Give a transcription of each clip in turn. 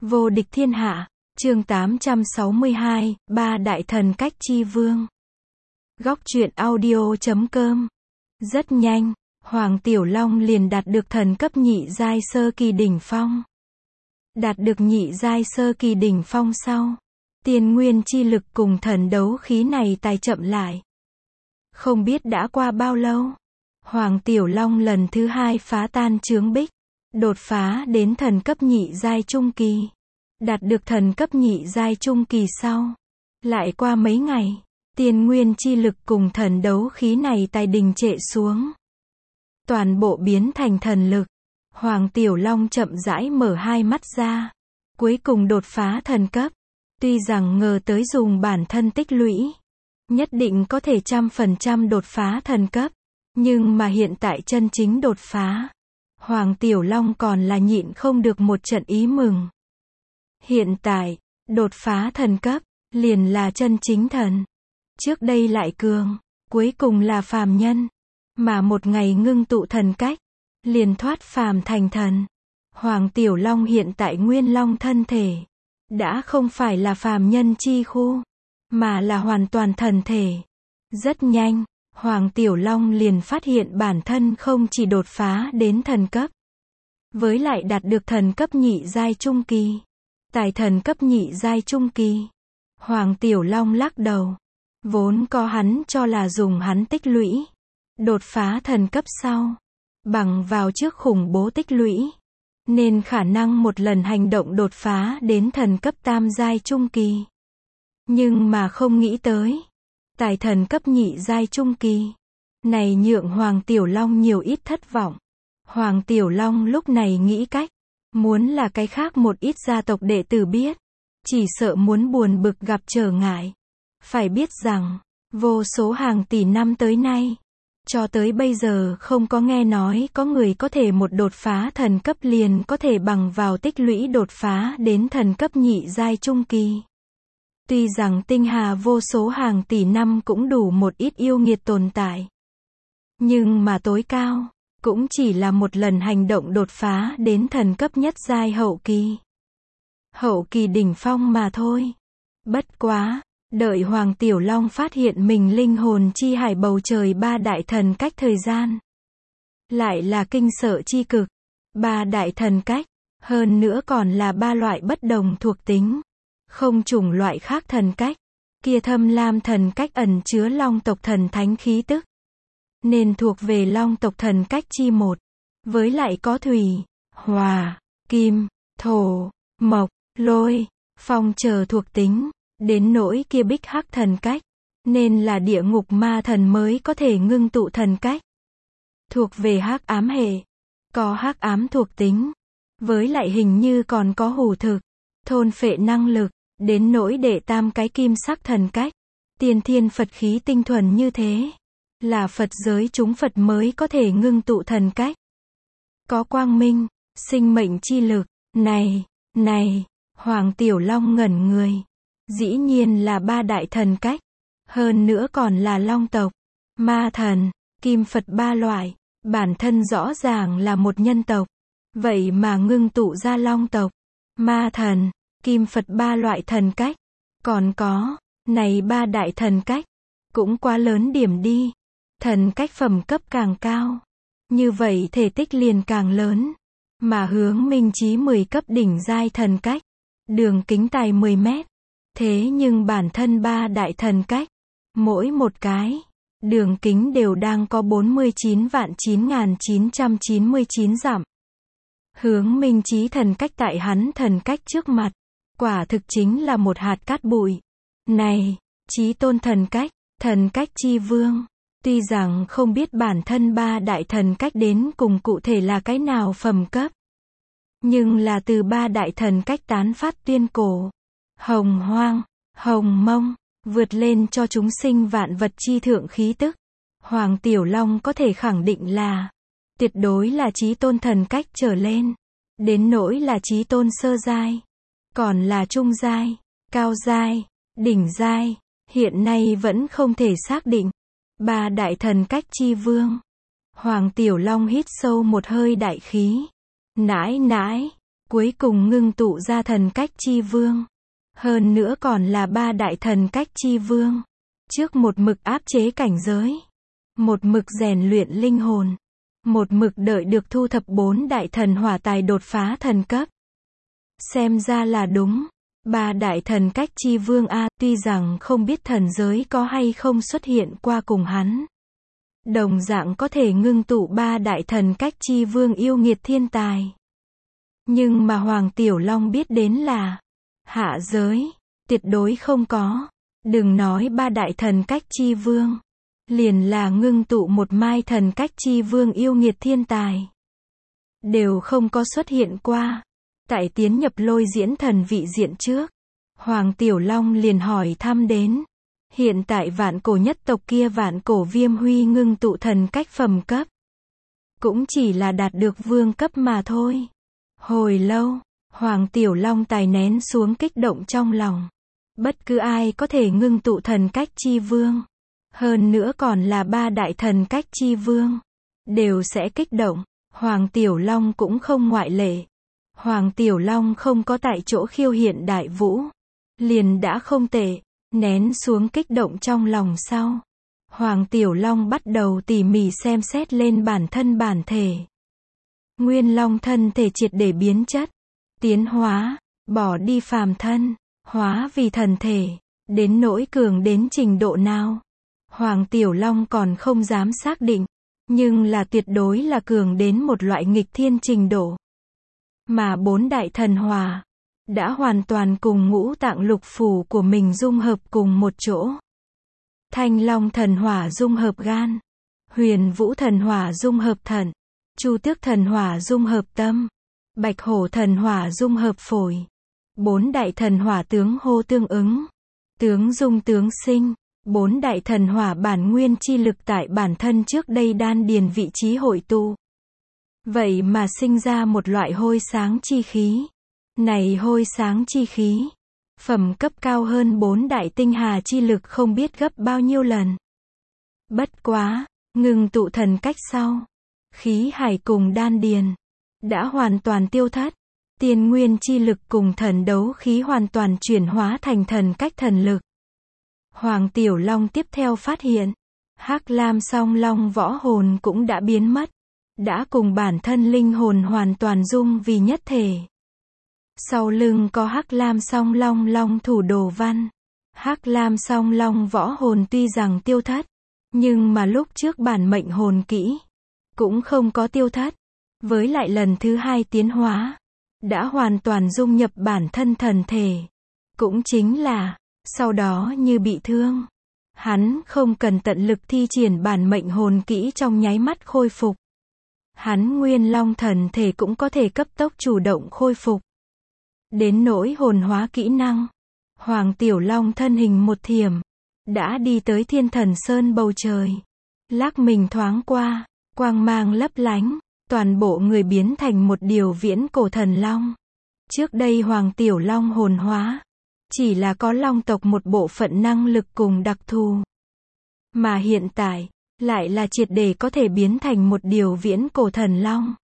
Vô địch thiên hạ, chương 862, ba đại thần cách chi vương. Góc truyện audio.com. Rất nhanh, Hoàng Tiểu Long liền đạt được thần cấp nhị giai sơ kỳ đỉnh phong. Đạt được nhị giai sơ kỳ đỉnh phong sau, tiên nguyên chi lực cùng thần đấu khí này tài chậm lại. Không biết đã qua bao lâu, Hoàng Tiểu Long lần thứ hai phá tan chướng bích, đột phá đến thần cấp nhị giai trung kỳ. Đạt được thần cấp nhị giai trung kỳ sau, lại qua mấy ngày, tiên nguyên chi lực cùng thần đấu khí này tài đình trệ xuống. Toàn bộ biến thành thần lực. Hoàng Tiểu Long chậm rãi mở hai mắt ra, cuối cùng đột phá thần cấp. Tuy rằng ngờ tới dùng bản thân tích lũy, nhất định có thể 100% đột phá thần cấp, nhưng mà hiện tại chân chính đột phá, Hoàng Tiểu Long còn là nhịn không được một trận ý mừng. Hiện tại, đột phá thần cấp, liền là chân chính thần. Trước đây lại cường, cuối cùng là phàm nhân. Mà một ngày ngưng tụ thần cách, liền thoát phàm thành thần. Hoàng Tiểu Long hiện tại nguyên long thân thể, đã không phải là phàm nhân chi khu, mà là hoàn toàn thần thể. Rất nhanh, Hoàng Tiểu Long liền phát hiện bản thân không chỉ đột phá đến thần cấp, với lại đạt được thần cấp nhị giai trung kỳ. Tại thần cấp nhị giai trung kỳ, Hoàng Tiểu Long lắc đầu. Vốn có hắn cho là dùng hắn tích lũy, đột phá thần cấp sau, bằng vào trước khủng bố tích lũy, nên khả năng một lần hành động đột phá đến thần cấp tam giai trung kỳ. Nhưng mà không nghĩ tới, tại thần cấp nhị giai trung kỳ, này nhượng Hoàng Tiểu Long nhiều ít thất vọng. Hoàng Tiểu Long lúc này nghĩ cách, muốn là cái khác một ít gia tộc đệ tử biết, chỉ sợ muốn buồn bực gặp trở ngại. Phải biết rằng, vô số hàng tỷ năm tới nay, cho tới bây giờ không có nghe nói có người có thể một đột phá thần cấp liền có thể bằng vào tích lũy đột phá đến thần cấp nhị giai trung kỳ. Tuy rằng tinh hà vô số hàng tỷ năm cũng đủ một ít yêu nghiệt tồn tại, nhưng mà tối cao, cũng chỉ là một lần hành động đột phá đến thần cấp nhất giai hậu kỳ. Hậu kỳ đỉnh phong mà thôi. Bất quá, đợi Hoàng Tiểu Long phát hiện mình linh hồn chi hải bầu trời ba đại thần cách thời gian, lại là kinh sợ chi cực. Ba đại thần cách, hơn nữa còn là ba loại bất đồng thuộc tính, không chủng loại khác thần cách. Kia thâm lam thần cách ẩn chứa long tộc thần thánh khí tức, nên thuộc về long tộc thần cách chi một. Với lại có thủy, hỏa, kim, thổ, mộc, lôi, phong chờ thuộc tính. Đến nỗi kia bích hắc thần cách, nên là địa ngục ma thần mới có thể ngưng tụ thần cách. Thuộc về hắc ám hệ, có hắc ám thuộc tính, với lại hình như còn có hủ thực, thôn phệ năng lực. Đến nỗi đệ tam cái kim sắc thần cách, tiên thiên Phật khí tinh thuần như thế, là Phật giới chúng Phật mới có thể ngưng tụ thần cách. Có quang minh, sinh mệnh chi lực. Này, Hoàng Tiểu Long ngẩn người. Dĩ nhiên là ba đại thần cách, hơn nữa còn là long tộc, ma thần, kim Phật ba loại. Bản thân rõ ràng là một nhân tộc, vậy mà ngưng tụ ra long tộc, ma thần, kim Phật ba loại thần cách. Còn có, này ba đại thần cách, cũng quá lớn điểm đi. Thần cách phẩm cấp càng cao, như vậy thể tích liền càng lớn. Mà hướng minh chí 10 cấp đỉnh giai thần cách, đường kính tài 10 mét. Thế nhưng bản thân ba đại thần cách, mỗi một cái, đường kính đều đang có 49.999 dặm. Hướng minh chí thần cách tại hắn thần cách trước mặt, quả thực chính là một hạt cát bụi. Này, chí tôn thần cách chi vương, tuy rằng không biết bản thân ba đại thần cách đến cùng cụ thể là cái nào phẩm cấp, nhưng là từ ba đại thần cách tán phát tuyên cổ, hồng hoang, hồng mông, vượt lên cho chúng sinh vạn vật chi thượng khí tức. Hoàng Tiểu Long có thể khẳng định là, tuyệt đối là chí tôn thần cách trở lên. Đến nỗi là chí tôn sơ giai, còn là trung giai, cao giai, đỉnh giai, hiện nay vẫn không thể xác định. Ba đại thần cách chi vương. Hoàng Tiểu Long hít sâu một hơi đại khí. Nãi, cuối cùng ngưng tụ ra thần cách chi vương. Hơn nữa còn là 3 đại thần cách chi vương. Trước một mực áp chế cảnh giới, một mực rèn luyện linh hồn, một mực đợi được thu thập 4 đại thần hỏa tài đột phá thần cấp. Xem ra là đúng. 3 đại thần cách chi vương a, tuy rằng không biết thần giới có hay không xuất hiện qua cùng hắn. Đồng dạng có thể ngưng tụ 3 đại thần cách chi vương yêu nghiệt thiên tài. Nhưng mà Hoàng Tiểu Long biết đến là hạ giới, tuyệt đối không có. Đừng nói 3 đại thần cách chi vương, liền là ngưng tụ một mai thần cách chi vương yêu nghiệt thiên tài, đều không có xuất hiện qua. Tại tiến nhập Lôi Diễn Thần vị diện trước, Hoàng Tiểu Long liền hỏi thăm đến. Hiện tại vạn cổ nhất tộc kia Vạn Cổ Viêm Huy ngưng tụ thần cách phẩm cấp, cũng chỉ là đạt được vương cấp mà thôi. Hồi lâu, Hoàng Tiểu Long tài nén xuống kích động trong lòng. Bất cứ ai có thể ngưng tụ thần cách chi vương, hơn nữa còn là 3 đại thần cách chi vương, đều sẽ kích động. Hoàng Tiểu Long cũng không ngoại lệ. Hoàng Tiểu Long không có tại chỗ khiêu hiện đại vũ, liền đã không tệ. Nén xuống kích động trong lòng sau, Hoàng Tiểu Long bắt đầu tỉ mỉ xem xét lên bản thân bản thể. Nguyên Long thân thể triệt để biến chất, tiến hóa, bỏ đi phàm thân, hóa vì thần thể, đến nỗi cường đến trình độ nào, Hoàng Tiểu Long còn không dám xác định, nhưng là tuyệt đối là cường đến một loại nghịch thiên trình độ. Mà 4 đại thần hỏa đã hoàn toàn cùng ngũ tạng lục phủ của mình dung hợp cùng một chỗ. Thanh Long thần hỏa dung hợp gan, Huyền Vũ thần hỏa dung hợp thận, Chu Tước thần hỏa dung hợp tâm, Bạch Hổ thần hỏa dung hợp phổi. 4 đại thần hỏa tướng hô tương ứng, tướng dung tướng sinh. 4 đại thần hỏa bản nguyên chi lực tại bản thân trước đây đan điền vị trí hội tụ. Vậy mà sinh ra một loại hôi sáng chi khí. Này hôi sáng chi khí, phẩm cấp cao hơn 4 đại tinh hà chi lực không biết gấp bao nhiêu lần. Bất quá, ngừng tụ thần cách sau, khí hải cùng đan điền đã hoàn toàn tiêu thất. Tiên nguyên chi lực cùng thần đấu khí hoàn toàn chuyển hóa thành thần cách thần lực. Hoàng Tiểu Long tiếp theo phát hiện, Hắc Lam Song Long võ hồn cũng đã biến mất, đã cùng bản thân linh hồn hoàn toàn dung vì nhất thể. Sau lưng có Hắc Lam Song Long long thủ đồ văn. Hắc Lam Song Long võ hồn tuy rằng tiêu thất, nhưng mà lúc trước bản mệnh hồn kỹ cũng không có tiêu thất. Với lại lần thứ 2 tiến hóa, đã hoàn toàn dung nhập bản thân thần thể. Cũng chính là, sau đó như bị thương, hắn không cần tận lực thi triển bản mệnh hồn kỹ trong nháy mắt khôi phục. Hắn Nguyên Long thần thể cũng có thể cấp tốc chủ động khôi phục. Đến nỗi hồn hóa kỹ năng, Hoàng Tiểu Long thân hình một thiểm, đã đi tới Thiên Thần Sơn bầu trời. Lắc mình thoáng qua, quang mang lấp lánh, toàn bộ người biến thành một điều viễn cổ thần long. Trước đây Hoàng Tiểu Long hồn hóa, chỉ là có long tộc một bộ phận năng lực cùng đặc thù. Mà hiện tại, lại là triệt để có thể biến thành một điều viễn cổ thần long.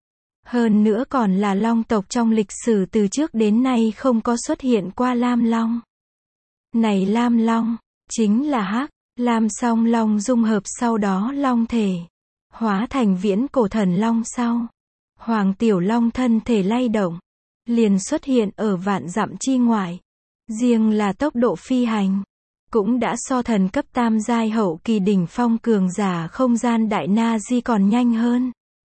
Hơn nữa còn là long tộc trong lịch sử từ trước đến nay không có xuất hiện qua Lam Long. Này Lam Long, chính là Hắc Lam Song Long dung hợp sau đó long thể, hóa thành viễn cổ thần long sau. Hoàng Tiểu Long thân thể lay động, liền xuất hiện ở vạn dặm chi ngoại. Riêng là tốc độ phi hành, cũng đã so thần cấp tam giai hậu kỳ đỉnh phong cường giả không gian đại na di còn nhanh hơn.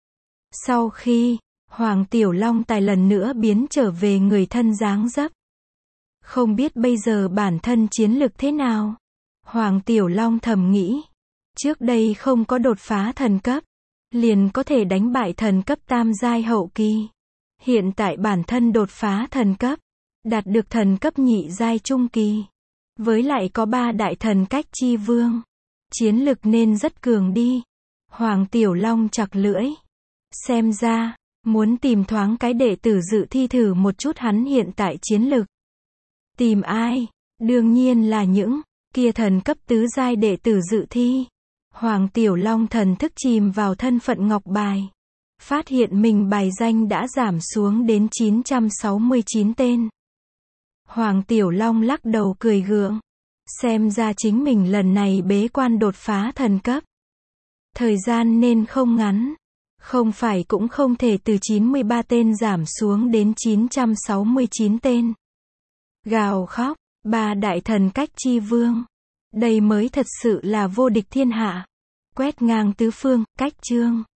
Sau khi Hoàng Tiểu Long tài lần nữa biến trở về người thân dáng dấp, không biết bây giờ bản thân chiến lực thế nào. Hoàng Tiểu Long thầm nghĩ, trước đây không có đột phá thần cấp, liền có thể đánh bại thần cấp tam giai hậu kỳ. Hiện tại bản thân đột phá thần cấp, đạt được thần cấp nhị giai trung kỳ, với lại có 3 đại thần cách chi vương, chiến lực nên rất cường đi. Hoàng Tiểu Long chặt lưỡi, xem ra muốn tìm thoáng cái đệ tử dự thi thử một chút hắn hiện tại chiến lực. Tìm ai? Đương nhiên là những kia thần cấp tứ giai đệ tử dự thi. Hoàng Tiểu Long thần thức chìm vào thân phận ngọc bài, phát hiện mình bài danh đã giảm xuống đến 969 tên. Hoàng Tiểu Long lắc đầu cười gượng. Xem ra chính mình lần này bế quan đột phá thần cấp. Thời gian nên không ngắn. Không phải cũng không thể từ 93 tên giảm xuống đến 969 tên. Gào khóc, ba đại thần cách chi vương. Đây mới thật sự là vô địch thiên hạ. Quét ngang tứ phương, cách chương.